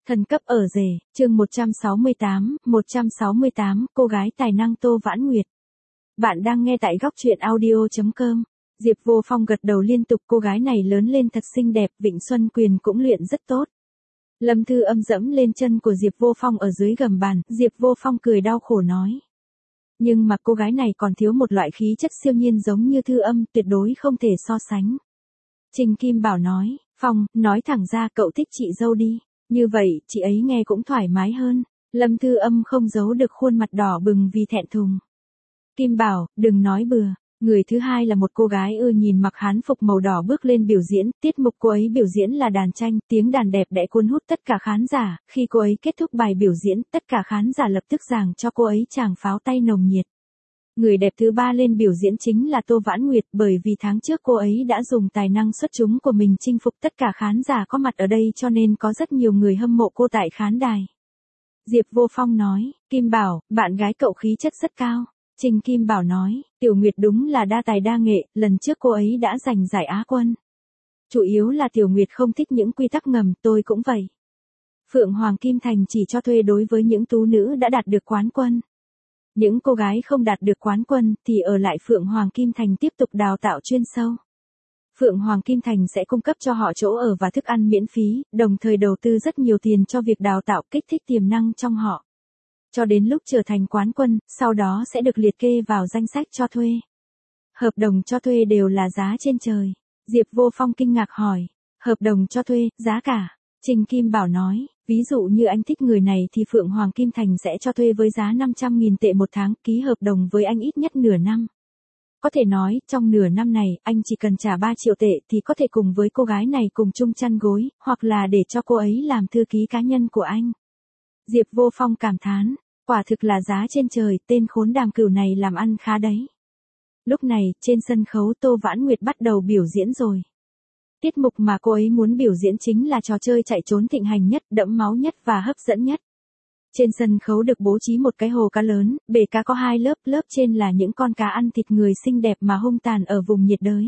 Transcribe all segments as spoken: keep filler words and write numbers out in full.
Thần cấp ở rể, chương một trăm sáu mươi tám, một trăm sáu mươi tám, cô gái tài năng Tô Vãn Nguyệt. Bạn đang nghe tại góc truyện audio chấm com. Diệp Vô Phong gật đầu liên tục, cô gái này lớn lên thật xinh đẹp, Vịnh Xuân Quyền cũng luyện rất tốt. Lâm Thư Âm dẫm lên chân của Diệp Vô Phong ở dưới gầm bàn, Diệp Vô Phong cười đau khổ nói. Nhưng mà cô gái này còn thiếu một loại khí chất siêu nhiên giống như Thư Âm, tuyệt đối không thể so sánh. Trình Kim Bảo nói, Phong, nói thẳng ra cậu thích chị dâu đi. Như vậy, chị ấy nghe cũng thoải mái hơn. Lâm Thư Âm không giấu được khuôn mặt đỏ bừng vì thẹn thùng. Kim Bảo, đừng nói bừa. Người thứ hai là một cô gái ưa nhìn mặc hán phục màu đỏ bước lên biểu diễn. Tiết mục cô ấy biểu diễn là đàn tranh, tiếng đàn đẹp đẽ cuốn hút tất cả khán giả. Khi cô ấy kết thúc bài biểu diễn, tất cả khán giả lập tức giằng cho cô ấy tràng pháo tay nồng nhiệt. Người đẹp thứ ba lên biểu diễn chính là Tô Vãn Nguyệt, bởi vì tháng trước cô ấy đã dùng tài năng xuất chúng của mình chinh phục tất cả khán giả có mặt ở đây, cho nên có rất nhiều người hâm mộ cô tại khán đài. Diệp Vô Phong nói, Kim Bảo, bạn gái cậu khí chất rất cao. Trình Kim Bảo nói, Tiểu Nguyệt đúng là đa tài đa nghệ, lần trước cô ấy đã giành giải Á quân. Chủ yếu là Tiểu Nguyệt không thích những quy tắc ngầm, tôi cũng vậy. Phượng Hoàng Kim Thành chỉ cho thuê đối với những tú nữ đã đạt được quán quân. Những cô gái không đạt được quán quân thì ở lại Phượng Hoàng Kim Thành tiếp tục đào tạo chuyên sâu. Phượng Hoàng Kim Thành sẽ cung cấp cho họ chỗ ở và thức ăn miễn phí, đồng thời đầu tư rất nhiều tiền cho việc đào tạo kích thích tiềm năng trong họ. Cho đến lúc trở thành quán quân, sau đó sẽ được liệt kê vào danh sách cho thuê. Hợp đồng cho thuê đều là giá trên trời. Diệp Vô Phong kinh ngạc hỏi, hợp đồng cho thuê, giá cả. Trình Kim Bảo nói, ví dụ như anh thích người này thì Phượng Hoàng Kim Thành sẽ cho thuê với giá năm trăm nghìn tệ một tháng, ký hợp đồng với anh ít nhất nửa năm. Có thể nói, trong nửa năm này, anh chỉ cần trả ba triệu tệ thì có thể cùng với cô gái này cùng chung chăn gối, hoặc là để cho cô ấy làm thư ký cá nhân của anh. Diệp Vô Phong cảm thán, quả thực là giá trên trời, tên khốn Đàm Cửu này làm ăn khá đấy. Lúc này, trên sân khấu Tô Vãn Nguyệt bắt đầu biểu diễn rồi. Tiết mục mà cô ấy muốn biểu diễn chính là trò chơi chạy trốn thịnh hành nhất, đẫm máu nhất và hấp dẫn nhất. Trên sân khấu được bố trí một cái hồ cá lớn, bể cá có hai lớp, lớp trên là những con cá ăn thịt người xinh đẹp mà hung tàn ở vùng nhiệt đới.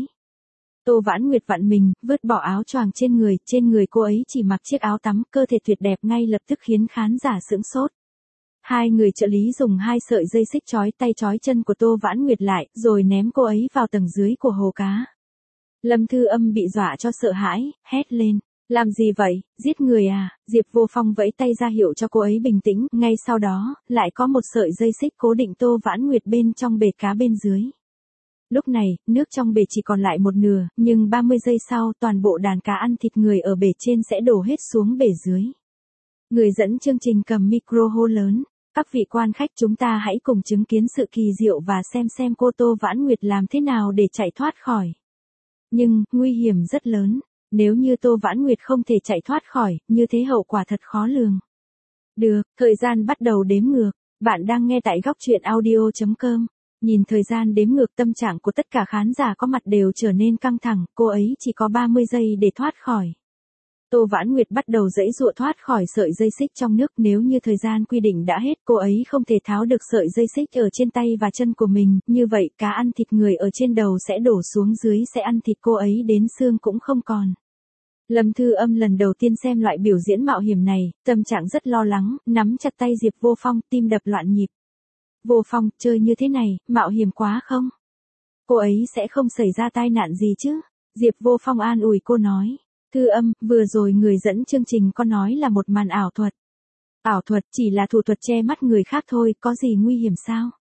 Tô Vãn Nguyệt vặn mình, vứt bỏ áo choàng trên người, trên người cô ấy chỉ mặc chiếc áo tắm, cơ thể tuyệt đẹp ngay lập tức khiến khán giả sững sốt. Hai người trợ lý dùng hai sợi dây xích trói tay trói chân của Tô Vãn Nguyệt lại, rồi ném cô ấy vào tầng dưới của hồ cá. Lâm Thư Âm bị dọa cho sợ hãi, hét lên, làm gì vậy, giết người à? Diệp Vô Phong vẫy tay ra hiệu cho cô ấy bình tĩnh, ngay sau đó, lại có một sợi dây xích cố định Tô Vãn Nguyệt bên trong bể cá bên dưới. Lúc này, nước trong bể chỉ còn lại một nửa, nhưng ba mươi giây sau toàn bộ đàn cá ăn thịt người ở bể trên sẽ đổ hết xuống bể dưới. Người dẫn chương trình cầm micro hô lớn, các vị quan khách chúng ta hãy cùng chứng kiến sự kỳ diệu và xem xem cô Tô Vãn Nguyệt làm thế nào để chạy thoát khỏi. Nhưng, nguy hiểm rất lớn, nếu như Tô Vãn Nguyệt không thể chạy thoát khỏi, như thế hậu quả thật khó lường. Được, thời gian bắt đầu đếm ngược, bạn đang nghe tại góc truyện audio chấm com. Nhìn thời gian đếm ngược, tâm trạng của tất cả khán giả có mặt đều trở nên căng thẳng, cô ấy chỉ có ba mươi giây để thoát khỏi. Tô Vãn Nguyệt bắt đầu giãy giụa thoát khỏi sợi dây xích trong nước, nếu như thời gian quy định đã hết, cô ấy không thể tháo được sợi dây xích ở trên tay và chân của mình, như vậy cá ăn thịt người ở trên đầu sẽ đổ xuống dưới, sẽ ăn thịt cô ấy đến xương cũng không còn. Lâm Thư Âm lần đầu tiên xem loại biểu diễn mạo hiểm này, tâm trạng rất lo lắng, nắm chặt tay Diệp Vô Phong, tim đập loạn nhịp. Vô Phong, chơi như thế này, mạo hiểm quá không? Cô ấy sẽ không xảy ra tai nạn gì chứ? Diệp Vô Phong an ủi cô nói. Thư Âm, vừa rồi người dẫn chương trình có nói là một màn ảo thuật. Ảo thuật chỉ là thủ thuật che mắt người khác thôi, có gì nguy hiểm sao?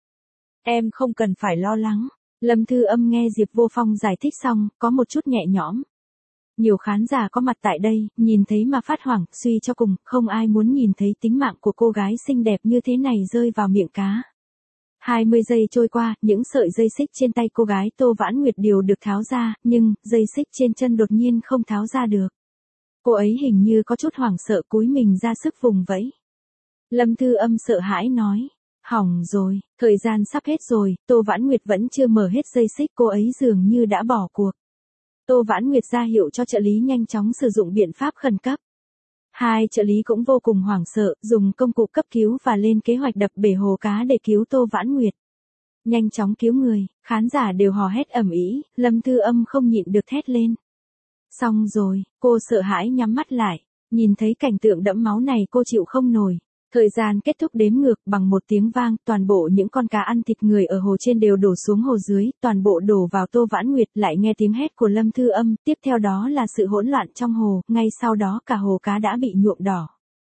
Em không cần phải lo lắng. Lâm Thư Âm nghe Diệp Vô Phong giải thích xong, có một chút nhẹ nhõm. Nhiều khán giả có mặt tại đây, nhìn thấy mà phát hoảng, suy cho cùng, không ai muốn nhìn thấy tính mạng của cô gái xinh đẹp như thế này rơi vào miệng cá. hai mươi giây trôi qua, những sợi dây xích trên tay cô gái Tô Vãn Nguyệt đều được tháo ra, nhưng, dây xích trên chân đột nhiên không tháo ra được. Cô ấy hình như có chút hoảng sợ, cúi mình ra sức vùng vẫy. Lâm Thư Âm sợ hãi nói, hỏng rồi, thời gian sắp hết rồi, Tô Vãn Nguyệt vẫn chưa mở hết dây xích, cô ấy dường như đã bỏ cuộc. Tô Vãn Nguyệt ra hiệu cho trợ lý nhanh chóng sử dụng biện pháp khẩn cấp. Hai trợ lý cũng vô cùng hoảng sợ, dùng công cụ cấp cứu và lên kế hoạch đập bể hồ cá để cứu Tô Vãn Nguyệt. Nhanh chóng cứu người, khán giả đều hò hét ầm ĩ, Lâm Thư Âm không nhịn được thét lên. Xong rồi, cô sợ hãi nhắm mắt lại. Nhìn thấy cảnh tượng đẫm máu này cô chịu không nổi. Thời gian kết thúc đếm ngược bằng một tiếng vang, toàn bộ những con cá ăn thịt người ở hồ trên đều đổ xuống hồ dưới, toàn bộ đổ vào Tô Vãn Nguyệt, lại nghe tiếng hét của Lâm Thư Âm, tiếp theo đó là sự hỗn loạn trong hồ, ngay sau đó cả hồ cá đã bị nhuộm đỏ.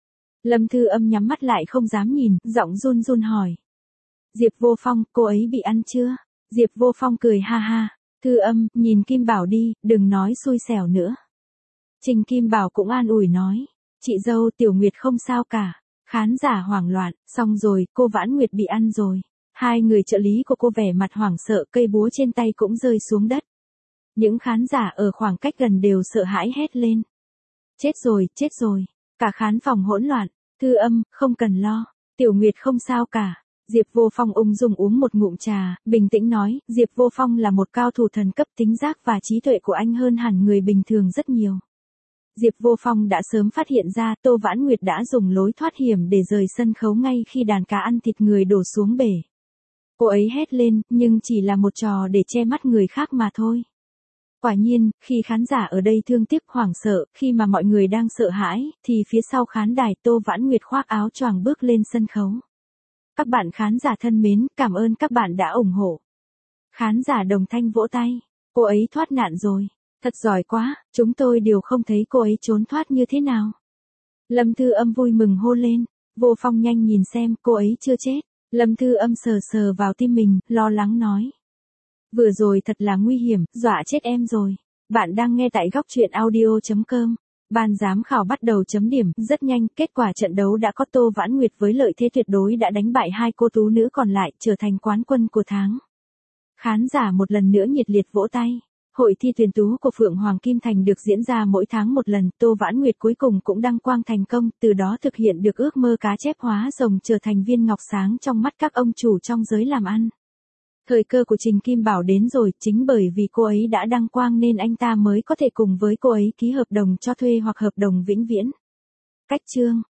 Lâm Thư Âm nhắm mắt lại không dám nhìn, giọng run run hỏi. Diệp Vô Phong, cô ấy bị ăn chưa? Diệp Vô Phong cười ha ha. Thư Âm, nhìn Kim Bảo đi, đừng nói xui xẻo nữa. Trình Kim Bảo cũng an ủi nói. Chị dâu Tiểu Nguyệt không sao cả. Khán giả hoảng loạn, xong rồi, cô Vãn Nguyệt bị ăn rồi. Hai người trợ lý của cô vẻ mặt hoảng sợ, cây búa trên tay cũng rơi xuống đất. Những khán giả ở khoảng cách gần đều sợ hãi hét lên. Chết rồi, chết rồi. Cả khán phòng hỗn loạn. Thư Âm, không cần lo. Tiểu Nguyệt không sao cả. Diệp Vô Phong ung dung uống một ngụm trà, bình tĩnh nói, Diệp Vô Phong là một cao thủ thần cấp, tính giác và trí tuệ của anh hơn hẳn người bình thường rất nhiều. Diệp Vô Phong đã sớm phát hiện ra Tô Vãn Nguyệt đã dùng lối thoát hiểm để rời sân khấu ngay khi đàn cá ăn thịt người đổ xuống bể. Cô ấy hét lên, nhưng chỉ là một trò để che mắt người khác mà thôi. Quả nhiên, khi khán giả ở đây thương tiếc hoảng sợ, khi mà mọi người đang sợ hãi, thì phía sau khán đài Tô Vãn Nguyệt khoác áo choàng bước lên sân khấu. Các bạn khán giả thân mến, cảm ơn các bạn đã ủng hộ. Khán giả đồng thanh vỗ tay. Cô ấy thoát nạn rồi. Thật giỏi quá, chúng tôi đều không thấy cô ấy trốn thoát như thế nào. Lâm Thư Âm vui mừng hô lên. Vô Phong nhanh nhìn xem, cô ấy chưa chết. Lâm Thư Âm sờ sờ vào tim mình, lo lắng nói. Vừa rồi thật là nguy hiểm, dọa chết em rồi. Bạn đang nghe tại góc truyện audio chấm com. Ban giám khảo bắt đầu chấm điểm, rất nhanh, kết quả trận đấu đã có Tô Vãn Nguyệt với lợi thế tuyệt đối đã đánh bại hai cô tú nữ còn lại, trở thành quán quân của tháng. Khán giả một lần nữa nhiệt liệt vỗ tay. Hội thi tuyển tú của Phượng Hoàng Kim Thành được diễn ra mỗi tháng một lần, Tô Vãn Nguyệt cuối cùng cũng đăng quang thành công, từ đó thực hiện được ước mơ cá chép hóa rồng trở thành viên ngọc sáng trong mắt các ông chủ trong giới làm ăn. Thời cơ của Trình Kim Bảo đến rồi, chính bởi vì cô ấy đã đăng quang nên anh ta mới có thể cùng với cô ấy ký hợp đồng cho thuê hoặc hợp đồng vĩnh viễn. Cách chương